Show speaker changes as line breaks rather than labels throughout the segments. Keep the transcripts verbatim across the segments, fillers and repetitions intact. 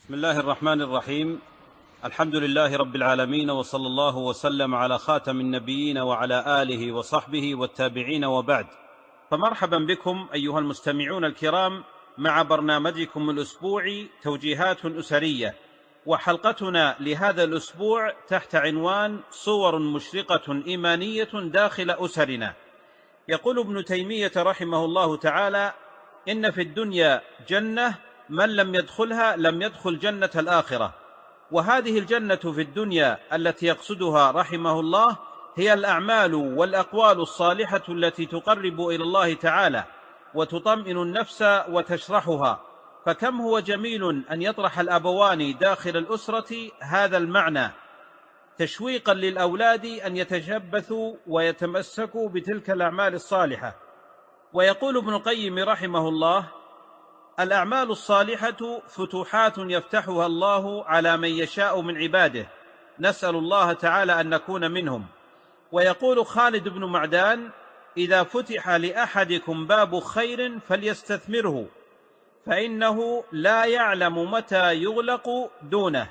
بسم الله الرحمن الرحيم. الحمد لله رب العالمين، وصلى الله وسلم على خاتم النبيين وعلى آله وصحبه والتابعين، وبعد. فمرحبا بكم أيها المستمعون الكرام مع برنامجكم الأسبوعي توجيهات أسرية، وحلقتنا لهذا الأسبوع تحت عنوان صور مشرقة إيمانية داخل أسرنا. يقول ابن تيمية رحمه الله تعالى: إن في الدنيا جنة من لم يدخلها لم يدخل جنة الآخرة. وهذه الجنة في الدنيا التي يقصدها رحمه الله هي الأعمال والأقوال الصالحة التي تقرب إلى الله تعالى وتطمئن النفس وتشرحها. فكم هو جميل أن يطرح الأبوان داخل الأسرة هذا المعنى تشويقا للأولاد أن يتشبثوا ويتمسكوا بتلك الأعمال الصالحة. ويقول ابن القيم رحمه الله: الأعمال الصالحة فتوحات يفتحها الله على من يشاء من عباده، نسأل الله تعالى أن نكون منهم. ويقول خالد بن معدان: إذا فتح لأحدكم باب خير فليستثمره، فإنه لا يعلم متى يغلق دونه.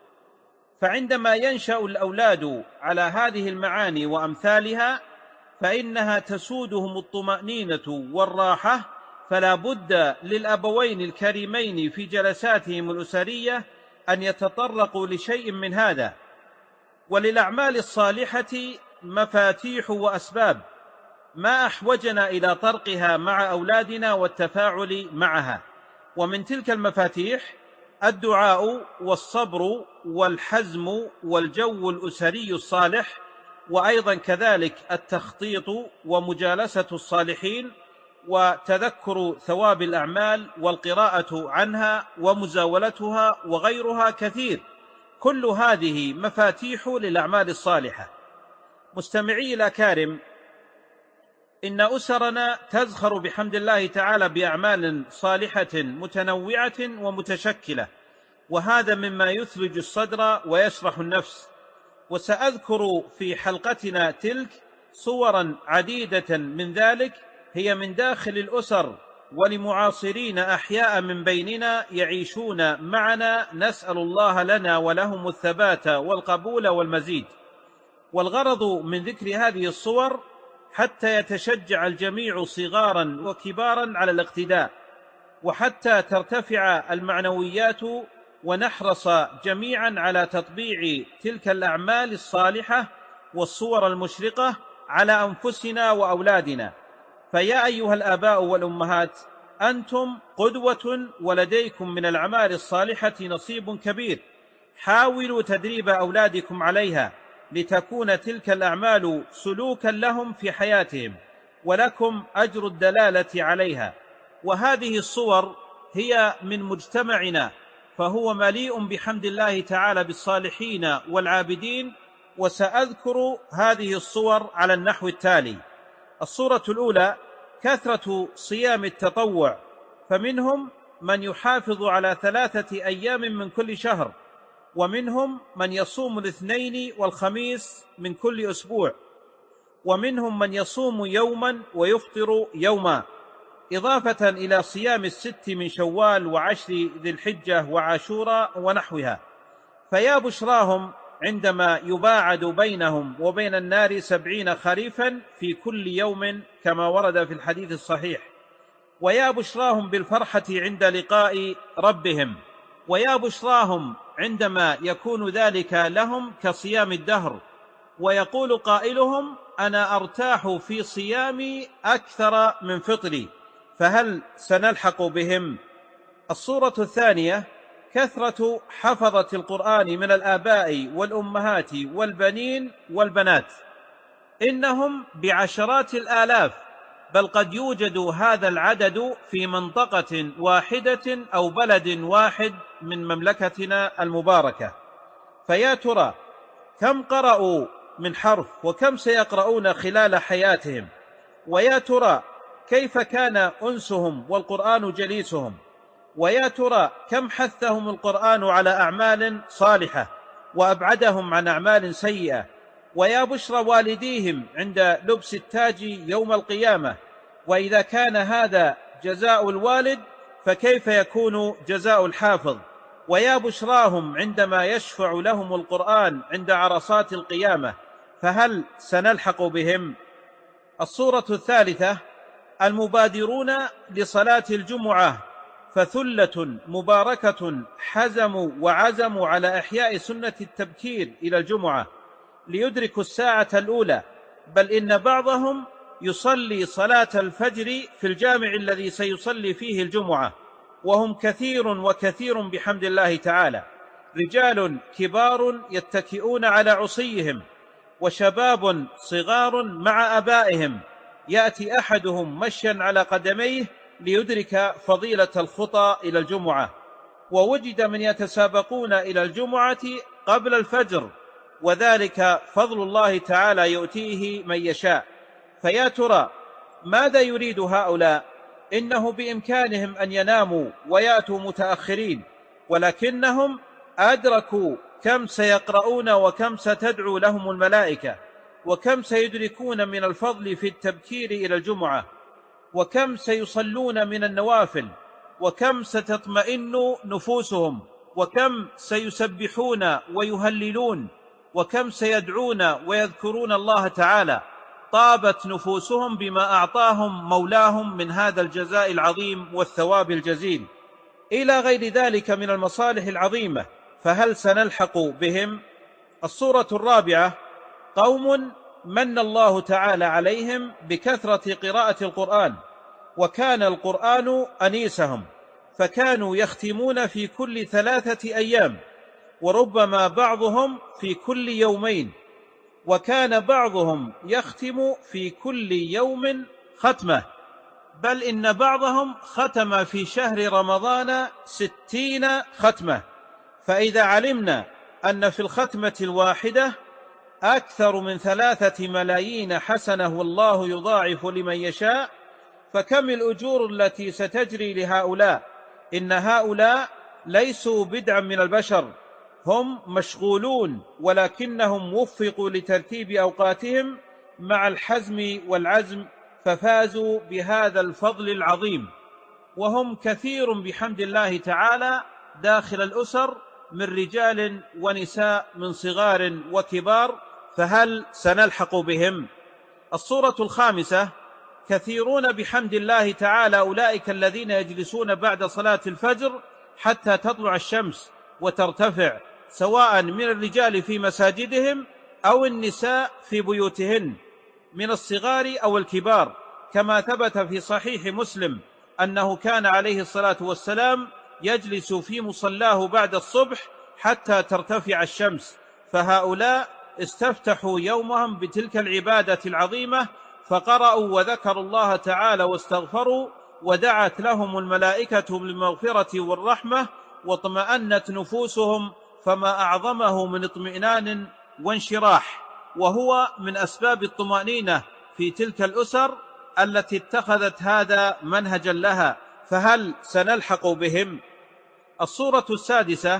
فعندما ينشأ الأولاد على هذه المعاني وأمثالها فإنها تسودهم الطمأنينة والراحة، فلا بد للأبوين الكريمين في جلساتهم الأسرية أن يتطرقوا لشيء من هذا. وللأعمال الصالحة مفاتيح وأسباب ما أحوجنا إلى طرقها مع أولادنا والتفاعل معها. ومن تلك المفاتيح الدعاء والصبر والحزم والجو الأسري الصالح، وأيضا كذلك التخطيط ومجالسة الصالحين وتذكر ثواب الأعمال والقراءة عنها ومزاولتها وغيرها كثير. كل هذه مفاتيح للأعمال الصالحة. مستمعي الأكارم، إن أسرنا تزخر بحمد الله تعالى بأعمال صالحة متنوعة ومتشكلة، وهذا مما يثلج الصدر ويشرح النفس. وسأذكر في حلقتنا تلك صورا عديدة من ذلك هي من داخل الأسر ولمعاصرين أحياء من بيننا يعيشون معنا، نسأل الله لنا ولهم الثبات والقبول والمزيد. والغرض من ذكر هذه الصور حتى يتشجع الجميع صغارا وكبارا على الاقتداء، وحتى ترتفع المعنويات ونحرص جميعا على تطبيع تلك الأعمال الصالحة والصور المشرقة على أنفسنا وأولادنا. فيا أيها الآباء والأمهات، أنتم قدوة ولديكم من الأعمال الصالحة نصيب كبير. حاولوا تدريب أولادكم عليها لتكون تلك الأعمال سلوكا لهم في حياتهم، ولكم أجر الدلالة عليها. وهذه الصور هي من مجتمعنا، فهو مليء بحمد الله تعالى بالصالحين والعابدين. وسأذكر هذه الصور على النحو التالي: الصورة الأولى كثرة صيام التطوع، فمنهم من يحافظ على ثلاثة أيام من كل شهر، ومنهم من يصوم الاثنين والخميس من كل أسبوع، ومنهم من يصوم يوما ويفطر يوما، إضافة إلى صيام الست من شوال وعشر ذي الحجة وعاشوراء ونحوها. فيا بشراهم عندما يباعد بينهم وبين النار سبعين خريفا في كل يوم كما ورد في الحديث الصحيح. ويا بشراهم بالفرحة عند لقاء ربهم، ويا بشراهم عندما يكون ذلك لهم كصيام الدهر، ويقول قائلهم: أنا أرتاح في صيامي أكثر من فطري. فهل سنلحق بهم؟ الصورة الثانية كثرة حفظة القرآن من الآباء والأمهات والبنين والبنات، إنهم بعشرات الآلاف، بل قد يوجد هذا العدد في منطقة واحدة أو بلد واحد من مملكتنا المباركة. فيا ترى كم قرأوا من حرف، وكم سيقرؤون خلال حياتهم؟ ويا ترى كيف كان أنسهم والقرآن جليسهم؟ ويا ترى كم حثهم القرآن على أعمال صالحة وأبعدهم عن أعمال سيئة؟ ويا بشرى والديهم عند لبس التاج يوم القيامة. وإذا كان هذا جزاء الوالد فكيف يكون جزاء الحافظ؟ ويا بشراهم عندما يشفع لهم القرآن عند عرصات القيامة، فهل سنلحق بهم؟ الصورة الثالثة: المبادرون لصلاة الجمعة، فثلة مباركة حزموا وعزموا على إحياء سنة التبكير إلى الجمعة ليدركوا الساعة الأولى، بل إن بعضهم يصلي صلاة الفجر في الجامع الذي سيصلي فيه الجمعة، وهم كثير وكثير بحمد الله تعالى، رجال كبار يتكئون على عصيهم، وشباب صغار مع آبائهم، يأتي أحدهم مشيا على قدميه ليدرك فضيلة الخطى إلى الجمعة. ووجد من يتسابقون إلى الجمعة قبل الفجر، وذلك فضل الله تعالى يؤتيه من يشاء. فيا ترى ماذا يريد هؤلاء؟ إنه بإمكانهم أن يناموا ويأتوا متأخرين، ولكنهم أدركوا كم سيقرؤون وكم ستدعو لهم الملائكة، وكم سيدركون من الفضل في التبكير إلى الجمعة، وكم سيصلون من النوافل، وكم ستطمئن نفوسهم، وكم سيسبحون ويهللون، وكم سيدعون ويذكرون الله تعالى. طابت نفوسهم بما أعطاهم مولاهم من هذا الجزاء العظيم والثواب الجزيل، إلى غير ذلك من المصالح العظيمة، فهل سنلحق بهم؟ الصورة الرابعة: قوم من الله تعالى عليهم بكثرة قراءة القرآن، وكان القرآن أنيسهم، فكانوا يختمون في كل ثلاثة أيام، وربما بعضهم في كل يومين، وكان بعضهم يختم في كل يوم ختمة، بل إن بعضهم ختم في شهر رمضان ستين ختمة. فإذا علمنا أن في الختمة الواحدة أكثر من ثلاثة ملايين حسنة والله يضاعف لمن يشاء، فكم الأجور التي ستجري لهؤلاء؟ إن هؤلاء ليسوا بدعا من البشر، هم مشغولون، ولكنهم وفقوا لترتيب أوقاتهم مع الحزم والعزم، ففازوا بهذا الفضل العظيم. وهم كثير بحمد الله تعالى داخل الأسر من رجال ونساء، من صغار وكبار، فهل سنلحق بهم؟ الصورة الخامسة: كثيرون بحمد الله تعالى أولئك الذين يجلسون بعد صلاة الفجر حتى تطلع الشمس وترتفع، سواء من الرجال في مساجدهم أو النساء في بيوتهن، من الصغار أو الكبار، كما ثبت في صحيح مسلم أنه كان عليه الصلاة والسلام يجلس في مصلاه بعد الصبح حتى ترتفع الشمس. فهؤلاء استفتحوا يومهم بتلك العبادة العظيمة، فقرأوا وذكروا الله تعالى واستغفروا، ودعت لهم الملائكة بالمغفرة والرحمة، واطمأنت نفوسهم، فما أعظمه من اطمئنان وانشراح، وهو من أسباب الطمأنينة في تلك الأسر التي اتخذت هذا منهجا لها، فهل سنلحق بهم؟ الصورة السادسة: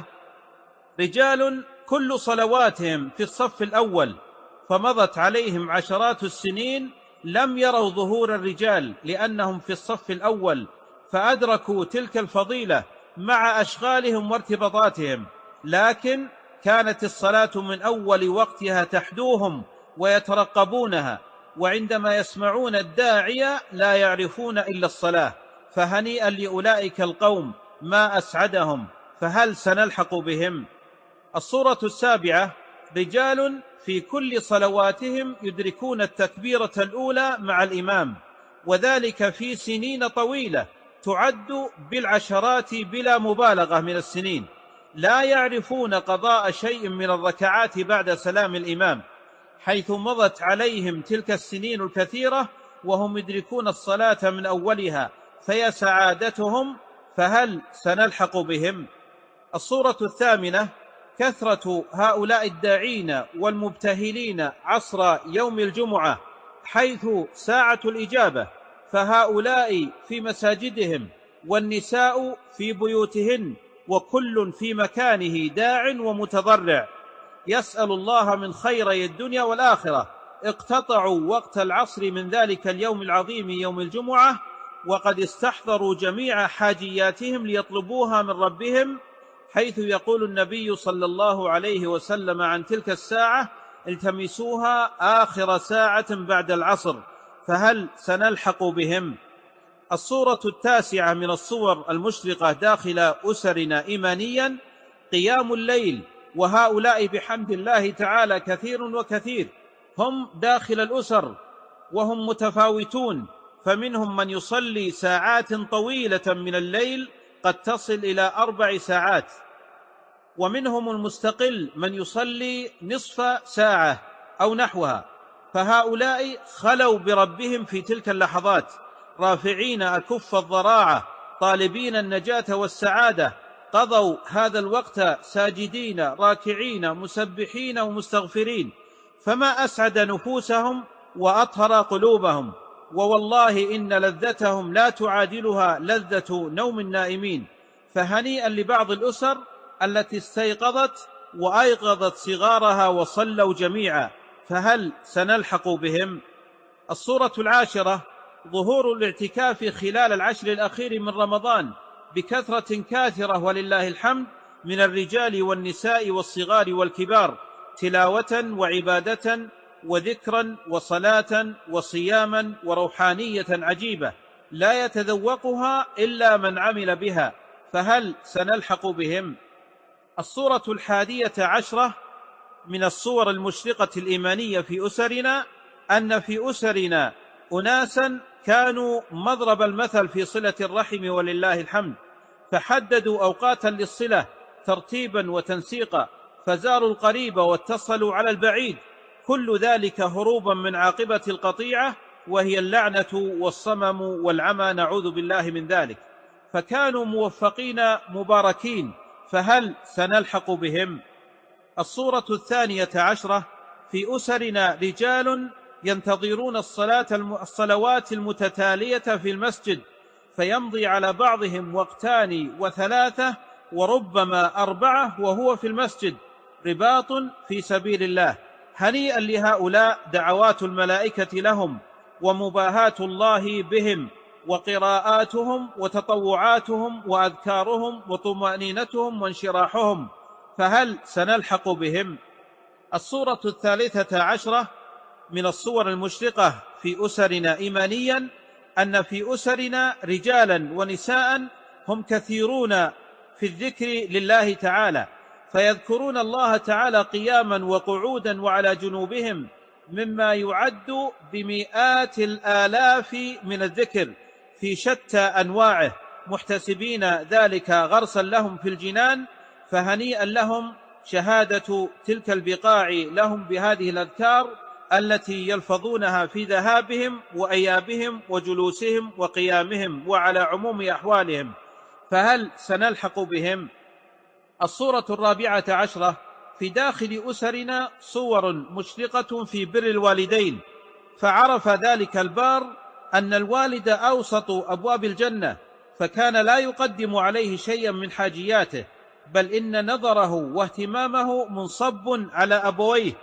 رجال كل صلواتهم في الصف الأول، فمضت عليهم عشرات السنين لم يروا ظهور الرجال لأنهم في الصف الأول، فأدركوا تلك الفضيلة مع أشغالهم وارتباطاتهم، لكن كانت الصلاة من أول وقتها تحدوهم ويترقبونها، وعندما يسمعون الداعية لا يعرفون إلا الصلاة، فهنيئا لأولئك القوم، ما أسعدهم، فهل سنلحق بهم؟ الصورة السابعة: رجال في كل صلواتهم يدركون التكبيرة الأولى مع الإمام، وذلك في سنين طويلة تعد بالعشرات بلا مبالغة من السنين، لا يعرفون قضاء شيء من الركعات بعد سلام الإمام، حيث مضت عليهم تلك السنين الكثيرة وهم يدركون الصلاة من أولها، فيا سعادتهم، فهل سنلحق بهم؟ الصورة الثامنة: كثرة هؤلاء الداعين والمبتهلين عصر يوم الجمعة، حيث ساعة الإجابة، فهؤلاء في مساجدهم والنساء في بيوتهن، وكل في مكانه داع ومتضرع يسأل الله من خيري الدنيا والآخرة. اقتطعوا وقت العصر من ذلك اليوم العظيم يوم الجمعة، وقد استحضروا جميع حاجياتهم ليطلبوها من ربهم، حيث يقول النبي صلى الله عليه وسلم عن تلك الساعة: التمسوها آخر ساعة بعد العصر، فهل سنلحق بهم؟ الصورة التاسعة من الصور المشرقة داخل أسرنا إيمانيا قيام الليل، وهؤلاء بحمد الله تعالى كثير وكثير، هم داخل الأسر وهم متفاوتون، فمنهم من يصلي ساعات طويلة من الليل قد تصل إلى أربع ساعات، ومنهم المستقل من يصلي نصف ساعة أو نحوها، فهؤلاء خلوا بربهم في تلك اللحظات رافعين أكف الضراعة طالبين النجاة والسعادة، قضوا هذا الوقت ساجدين راكعين مسبحين ومستغفرين، فما أسعد نفوسهم وأطهر قلوبهم، ووالله إن لذتهم لا تعادلها لذة نوم النائمين. فهنيئا لبعض الأسر التي استيقظت وأيقظت صغارها وصلوا جميعا، فهل سنلحق بهم؟ الصورة العاشرة ظهور الاعتكاف خلال العشر الأخير من رمضان بكثرة كاثرة ولله الحمد، من الرجال والنساء والصغار والكبار، تلاوة وعبادة وذكرا وصلاة وصياما وروحانية عجيبة لا يتذوقها إلا من عمل بها، فهل سنلحق بهم؟ الصورة الحادية عشرة من الصور المشرقة الإيمانية في أسرنا أن في أسرنا أناسا كانوا مضرب المثل في صلة الرحم ولله الحمد، فحددوا أوقاتا للصلة ترتيبا وتنسيقا، فزاروا القريب واتصلوا على البعيد، كل ذلك هروبا من عاقبة القطيعة وهي اللعنة والصمم والعمى، نعوذ بالله من ذلك، فكانوا موفقين مباركين، فهل سنلحق بهم؟ الصورة الثانية عشرة في أسرنا رجال ينتظرون الصلاة الصلوات المتتالية في المسجد، فيمضي على بعضهم وقتان وثلاثة وربما أربعة وهو في المسجد رباط في سبيل الله. هنيئا لهؤلاء، دعوات الملائكة لهم ومباهاة الله بهم وقراءاتهم وتطوعاتهم وأذكارهم وطمأنينتهم وانشراحهم، فهل سنلحق بهم؟ الصورة الثالثة عشرة من الصور المشرقة في أسرنا إيمانيا أن في أسرنا رجالا ونساء هم كثيرون في الذكر لله تعالى، فيذكرون الله تعالى قياما وقعودا وعلى جنوبهم، مما يعد بمئات الآلاف من الذكر في شتى أنواعه، محتسبين ذلك غرسا لهم في الجنان، فهنيئا لهم شهادة تلك البقاع لهم بهذه الأذكار التي يلفظونها في ذهابهم وأيابهم وجلوسهم وقيامهم وعلى عموم أحوالهم، فهل سنلحق بهم؟ الصورة الرابعة عشرة في داخل أسرنا صور مشرقة في بر الوالدين، فعرف ذلك البار أن الوالد أوسط أبواب الجنة، فكان لا يقدم عليه شيئا من حاجياته، بل إن نظره واهتمامه منصب على أبويه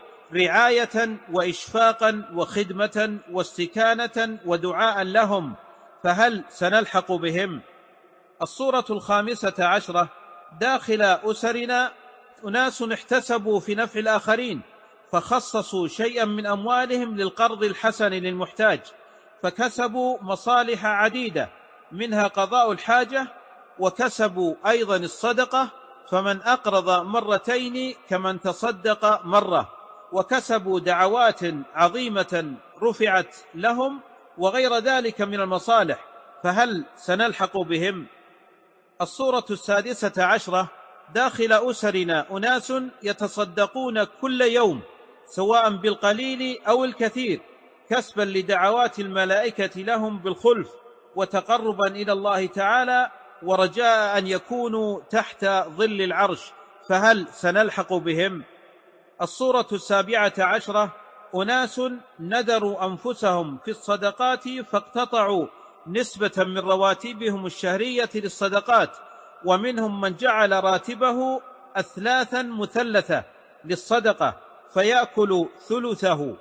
رعاية وإشفاقا وخدمة واستكانة ودعاء لهم، فهل سنلحق بهم؟ الصورة الخامسة عشرة داخل أسرنا أناس احتسبوا في نفع الآخرين، فخصصوا شيئا من أموالهم للقرض الحسن للمحتاج، فكسبوا مصالح عديدة منها قضاء الحاجة، وكسبوا أيضا الصدقة، فمن أقرض مرتين كمن تصدق مرة، وكسبوا دعوات عظيمة رفعت لهم وغير ذلك من المصالح، فهل سنلحق بهم؟ الصورة السادسة عشرة داخل أسرنا أناس يتصدقون كل يوم سواء بالقليل أو الكثير، كسبا لدعوات الملائكة لهم بالخلف وتقربا إلى الله تعالى ورجاء أن يكونوا تحت ظل العرش، فهل سنلحق بهم؟ الصورة السابعة عشرة أناس نذروا أنفسهم في الصدقات فاقتطعوا نسبة من رواتبهم الشهرية للصدقات، ومنهم من جعل راتبه أثلاثا مثلثة للصدقة، فيأكل ثلثه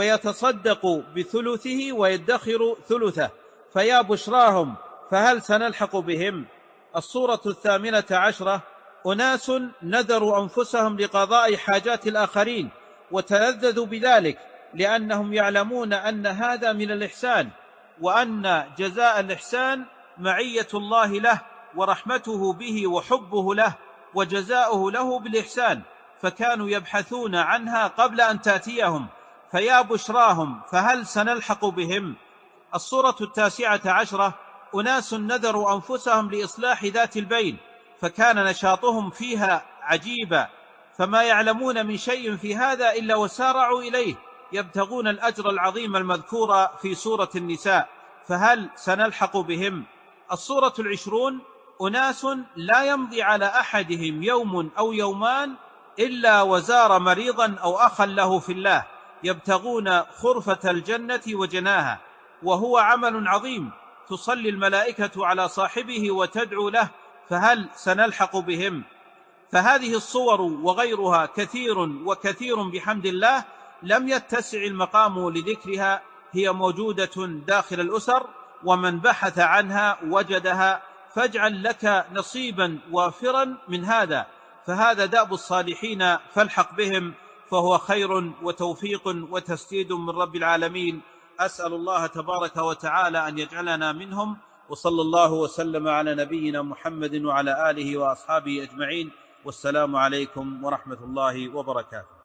ويتصدق بثلثه ويدخر ثلثه، فيا بشراهم، فهل سنلحق بهم؟ الصورة الثامنة عشرة أناس نذروا أنفسهم لقضاء حاجات الآخرين وتلذذوا بذلك لأنهم يعلمون أن هذا من الإحسان، وأن جزاء الإحسان معية الله له ورحمته به وحبه له وجزاؤه له بالإحسان، فكانوا يبحثون عنها قبل أن تأتيهم، فيا بشراهم فهل سنلحق بهم؟ الصورة التاسعة عشرة: أناس نذروا أنفسهم لإصلاح ذات البين فكان نشاطهم فيها عجيبا، فما يعلمون من شيء في هذا إلا وسارعوا إليه يبتغون الأجر العظيم المذكور في سورة النساء، فهل سنلحق بهم؟ الصورة العشرون: أناس لا يمضي على أحدهم يوم أو يومان إلا وزار مريضا أو أخا له في الله يبتغون خرفة الجنة وجناها، وهو عمل عظيم تصلي الملائكة على صاحبه وتدعو له، فهل سنلحق بهم؟ فهذه الصور وغيرها كثير وكثير بحمد الله لم يتسع المقام لذكرها، هي موجودة داخل الأسر، ومن بحث عنها وجدها، فاجعل لك نصيبا وافرا من هذا، فهذا دأب الصالحين فالحق بهم، فهو خير وتوفيق وتسديد من رب العالمين. أسأل الله تبارك وتعالى أن يجعلنا منهم، وصلى الله وسلم على نبينا محمد وعلى آله وأصحابه أجمعين، والسلام عليكم ورحمة الله وبركاته.